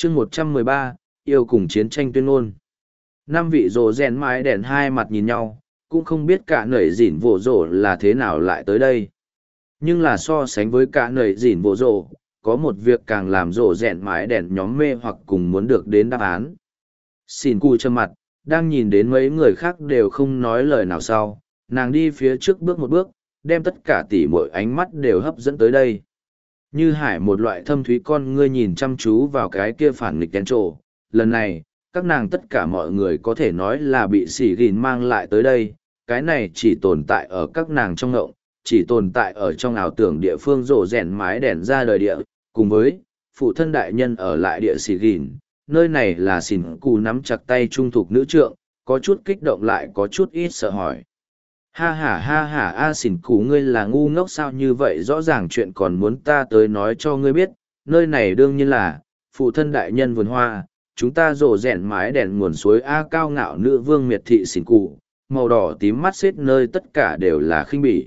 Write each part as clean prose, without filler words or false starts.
chương 113, yêu cùng chiến tranh tuyên ngôn. Năm vị rồ rèn mái đèn hai mặt nhìn nhau, cũng không biết cả nẩy dỉn vỗ rồ là thế nào lại tới đây. Nhưng là so sánh với cả nẩy dỉn vỗ rồ, có một việc càng làm rồ rèn mái đèn nhóm mê hoặc cùng muốn được đến đáp án. Xin cu trầm mặt, đang nhìn đến mấy người khác đều không nói lời nào sau, nàng đi phía trước bước một bước, đem tất cả tỉ mọi ánh mắt đều hấp dẫn tới đây. Như hải một loại thâm thúy con ngươi nhìn chăm chú vào cái kia phản nghịch đen trổ. Lần này, các nàng tất cả mọi người có thể nói là bị xỉ gìn mang lại tới đây. Cái này chỉ tồn tại ở các nàng trong ngộng, chỉ tồn tại ở trong ảo tưởng địa phương rổ rèn mái đèn ra đời địa, cùng với phụ thân đại nhân ở lại địa xỉ gìn. Nơi này là xỉn cù nắm chặt tay trung thục nữ trượng, có chút kích động lại có chút ít sợ hỏi. Ha ha, a xỉn cù ngươi là ngu ngốc sao như vậy, rõ ràng chuyện còn muốn ta tới nói cho ngươi biết, nơi này đương nhiên là phụ thân đại nhân vườn hoa, chúng ta rổ rèn mái đèn nguồn suối a cao ngạo nữ vương miệt thị xỉn cù, màu đỏ tím mắt xếp nơi tất cả đều là khinh bỉ.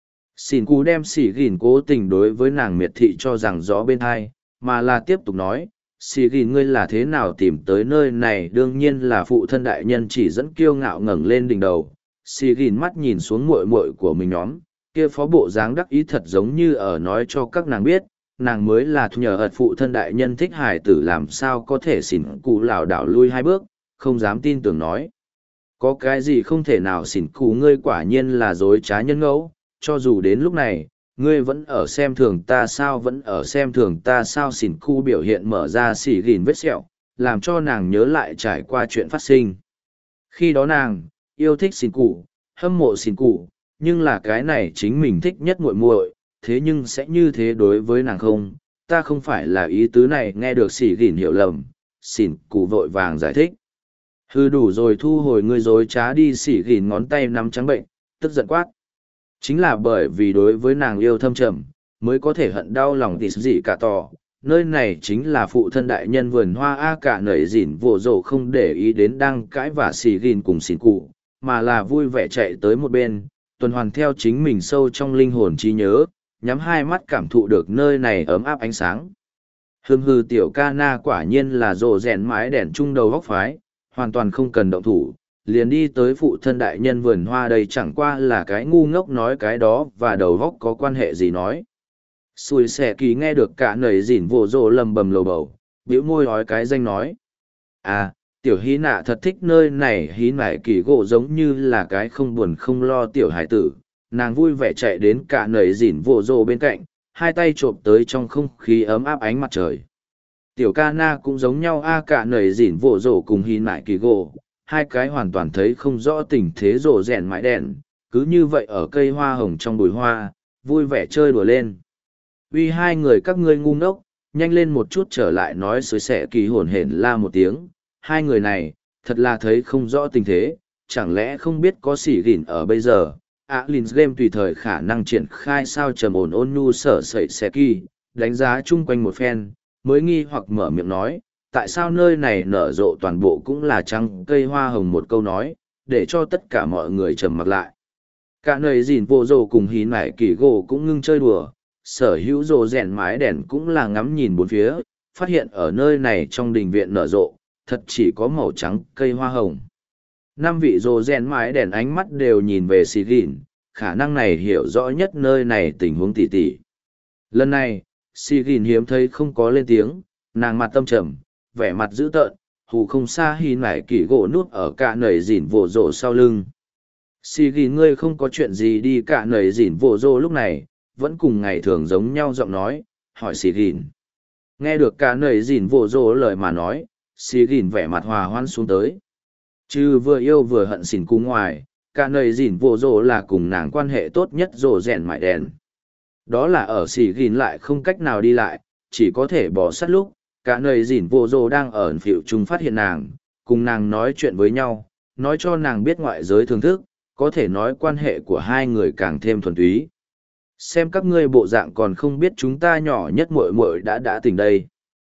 Xỉn cù đem xỉ gìn cố tình đối với nàng miệt thị cho rằng rõ bên hai, mà là tiếp tục nói, xỉ gìn ngươi là thế nào tìm tới nơi này, đương nhiên là phụ thân đại nhân chỉ dẫn kiêu ngạo ngẩng lên đỉnh đầu. Xì gìn mắt nhìn xuống muội muội của mình nhóm, kia phó bộ dáng đắc ý thật giống như ở nói cho các nàng biết, nàng mới là nhờ ật phụ thân đại nhân thích hải tử, làm sao có thể xỉn cụ lảo đảo lui hai bước, không dám tin tưởng nói. Có cái gì không thể nào, xỉn cụ ngươi quả nhiên là dối trá nhân ngẫu, cho dù đến lúc này, ngươi vẫn ở xem thường ta sao, vẫn ở xem thường ta sao. Xỉn cụ biểu hiện mở ra xì gìn vết sẹo, làm cho nàng nhớ lại trải qua chuyện phát sinh. Khi đó nàng yêu thích xỉn cụ, hâm mộ xỉn cụ, nhưng là cái này chính mình thích nhất muội muội, thế nhưng sẽ như thế đối với nàng không, ta không phải là ý tứ này. Nghe được xỉ gìn hiểu lầm, xỉn cụ vội vàng giải thích. Hư đủ rồi, thu hồi ngươi dối trá đi. Xỉ gìn ngón tay nắm trắng bệnh, tức giận quát. Chính là bởi vì đối với nàng yêu thâm trầm, mới có thể hận đau lòng tỉ gì cả tỏ. Nơi này chính là phụ thân đại nhân vườn hoa a. Cả nẩy dỉn vỗ rổ không để ý đến đang cãi vả xỉ gìn cùng xỉn cụ, mà là vui vẻ chạy tới một bên, tuần hoàn theo chính mình sâu trong linh hồn trí nhớ, nhắm hai mắt cảm thụ được nơi này ấm áp ánh sáng. Hư tiểu ca na quả nhiên là rồ rèn mái đèn trung đầu góc phái, hoàn toàn không cần động thủ, liền đi tới phụ thân đại nhân vườn hoa. Đây chẳng qua là cái ngu ngốc nói cái đó và đầu góc có quan hệ gì nói. Xui xẻ kỳ nghe được cả nầy dỉn vỗ rồ lầm bầm lầu bầu, bĩu môi nói cái danh nói. À, tiểu hí nạ thật thích nơi này. Hí nải kỳ gỗ giống như là cái không buồn không lo tiểu hải tử, nàng vui vẻ chạy đến cả nầy dỉn vỗ rồ bên cạnh, hai tay trộm tới trong không khí ấm áp ánh mặt trời. Tiểu ca na cũng giống nhau a. Cả nầy dỉn vỗ rồ cùng hí nải kỳ gỗ, hai cái hoàn toàn thấy không rõ tình thế rồ rèn mãi đèn, cứ như vậy ở cây hoa hồng trong bụi hoa, vui vẻ chơi đùa lên. Uy hai người các ngươi ngu ngốc, nhanh lên một chút trở lại, nói xối xẻ kỳ hồn hển la một tiếng. Hai người này, thật là thấy không rõ tình thế, chẳng lẽ không biết có xỉ gỉn ở bây giờ. Linh game tùy thời khả năng triển khai sao trầm ổn ôn nhu sở sẩy xẻ kỳ, đánh giá chung quanh một phen, mới nghi hoặc mở miệng nói, tại sao nơi này nở rộ toàn bộ cũng là trăng cây hoa hồng. Một câu nói, để cho tất cả mọi người trầm mặc lại. Cả nơi dìn vô rồ cùng hí nải kỳ gỗ cũng ngưng chơi đùa, sở hữu rồ rèn mái đèn cũng là ngắm nhìn bốn phía, phát hiện ở nơi này trong đình viện nở rộ, thật chỉ có màu trắng cây hoa hồng. Năm vị rồ rèn mái đèn ánh mắt đều nhìn về xì gìn, khả năng này hiểu rõ nhất nơi này tình huống tỉ tỉ. Lần này, xì gìn hiếm thấy không có lên tiếng, nàng mặt tâm trầm, vẻ mặt dữ tợn, hù không xa hí nải kỳ gỗ nút ở cả nầy dỉn vỗ rộ sau lưng. Xì gìn ngươi không có chuyện gì đi. Cả nầy dỉn vỗ rộ lúc này vẫn cùng ngày thường giống nhau giọng nói, hỏi xì gìn. Nghe được cả nầy dỉn vỗ rộ lời mà nói, xì gìn vẻ mặt hòa hoan xuống tới. Chứ vừa yêu vừa hận xỉn cú ngoài, cả nầy dỉn vỗ rộ là cùng nàng quan hệ tốt nhất rồ rèn mại đèn. Đó là ở xì gìn lại không cách nào đi lại, chỉ có thể bỏ sát lúc, cả nầy dỉn vỗ rộ đang ở phiệu chúng phát hiện nàng, cùng nàng nói chuyện với nhau, nói cho nàng biết ngoại giới thưởng thức, có thể nói quan hệ của hai người càng thêm thuần túy. Xem các ngươi bộ dạng còn không biết chúng ta nhỏ nhất muội muội đã tỉnh đây.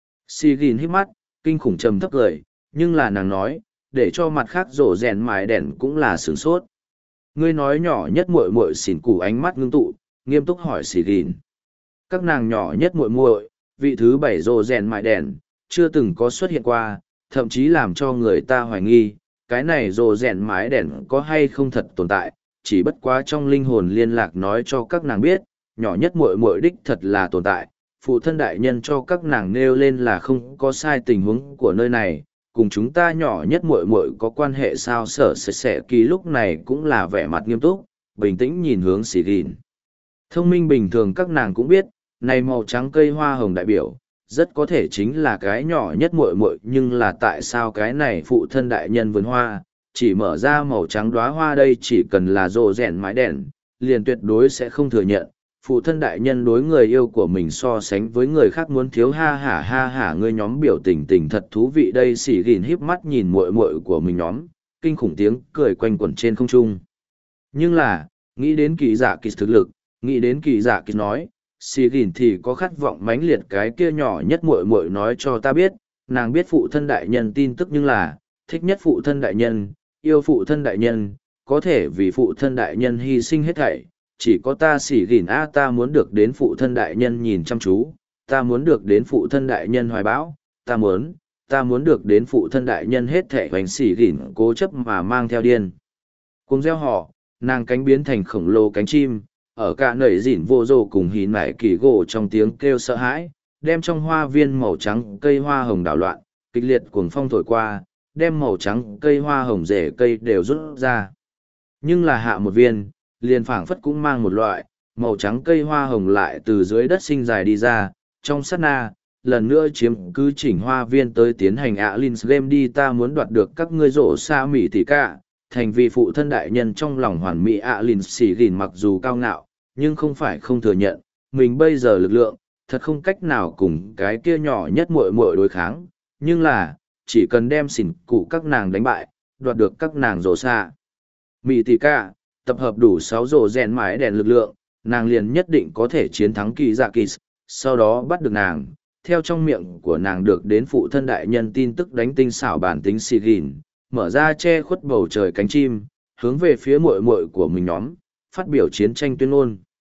Xì gìn hít mắt, kinh khủng trầm thấp cười, nhưng là nàng nói, để cho mặt khác rổ rèn mài đèn cũng là sửng sốt. Ngươi nói nhỏ nhất muội muội. Xỉn củ ánh mắt ngưng tụ, nghiêm túc hỏi xì gìn. Các nàng nhỏ nhất muội muội, vị thứ 7 rổ rèn mài đèn, chưa từng có xuất hiện qua, thậm chí làm cho người ta hoài nghi, cái này rồ rèn mái đèn có hay không thật tồn tại, chỉ bất quá trong linh hồn liên lạc nói cho các nàng biết, nhỏ nhất muội muội đích thật là tồn tại, phụ thân đại nhân cho các nàng nêu lên là không có sai tình huống của nơi này, cùng chúng ta nhỏ nhất muội muội có quan hệ sao. Sở sẻ kỳ lúc này cũng là vẻ mặt nghiêm túc, bình tĩnh nhìn hướng xì gìn. Thông minh bình thường các nàng cũng biết, này màu trắng cây hoa hồng đại biểu, rất có thể chính là cái nhỏ nhất muội muội, nhưng là tại sao cái này phụ thân đại nhân vườn hoa, chỉ mở ra màu trắng đóa hoa đây, chỉ cần là rồ rèn mái đèn, liền tuyệt đối sẽ không thừa nhận. Phụ thân đại nhân đối người yêu của mình so sánh với người khác muốn thiếu. Ha hả ngươi nhóm biểu tình tình thật thú vị đây. Xỉ gìn híp mắt nhìn muội muội của mình nhóm, kinh khủng tiếng cười quanh quẩn trên không trung. Nhưng là, nghĩ đến kỳ dạ kỳ thực lực, nghĩ đến kỳ dạ kỳ nói, xỉ gìn thì có khát vọng mãnh liệt. Cái kia nhỏ nhất muội muội nói cho ta biết, nàng biết phụ thân đại nhân tin tức, nhưng là, thích nhất phụ thân đại nhân, yêu phụ thân đại nhân, có thể vì phụ thân đại nhân hy sinh hết thảy. Chỉ có ta xỉ gìn ta muốn được đến phụ thân đại nhân nhìn chăm chú, ta muốn được đến phụ thân đại nhân hoài bão, ta muốn được đến phụ thân đại nhân hết thảy. Hoành xỉ gìn cố chấp mà mang theo điên cùng gieo họ, nàng cánh biến thành khổng lồ cánh chim, ở cả nảy dỉn vô rồ cùng hí nải kỳ gỗ trong tiếng kêu sợ hãi, đem trong hoa viên màu trắng cây hoa hồng đảo loạn, kịch liệt cuồng phong thổi qua, đem màu trắng cây hoa hồng rễ cây đều rút ra. Nhưng là hạ một viên, liền phảng phất cũng mang một loại, màu trắng cây hoa hồng lại từ dưới đất sinh dài đi ra, trong sát na, lần nữa chiếm cứ chỉnh hoa viên tới tiến hành Alins Game đi. Ta muốn đoạt được các ngươi rổ xa mỉ tỷ cả, thành vì phụ thân đại nhân trong lòng hoàn mỹ. Alins xỉ gìn mặc dù cao ngạo, nhưng không phải không thừa nhận, mình bây giờ lực lượng, thật không cách nào cùng cái kia nhỏ nhất muội muội đối kháng, nhưng là, chỉ cần đem xỉn cụ các nàng đánh bại, đoạt được các nàng rổ xa mỉ tỷ cả, tập hợp đủ 6 rổ rèn mái đèn lực lượng, nàng liền nhất định có thể chiến thắng kỳ dạ kỳ, sau đó bắt được nàng. Theo trong miệng của nàng được đến phụ thân đại nhân tin tức, đánh tinh xảo bản tính xì gìn, mở ra che khuất bầu trời cánh chim, hướng về phía muội muội của mình nhóm, phát biểu chiến tranh tuyên ngôn.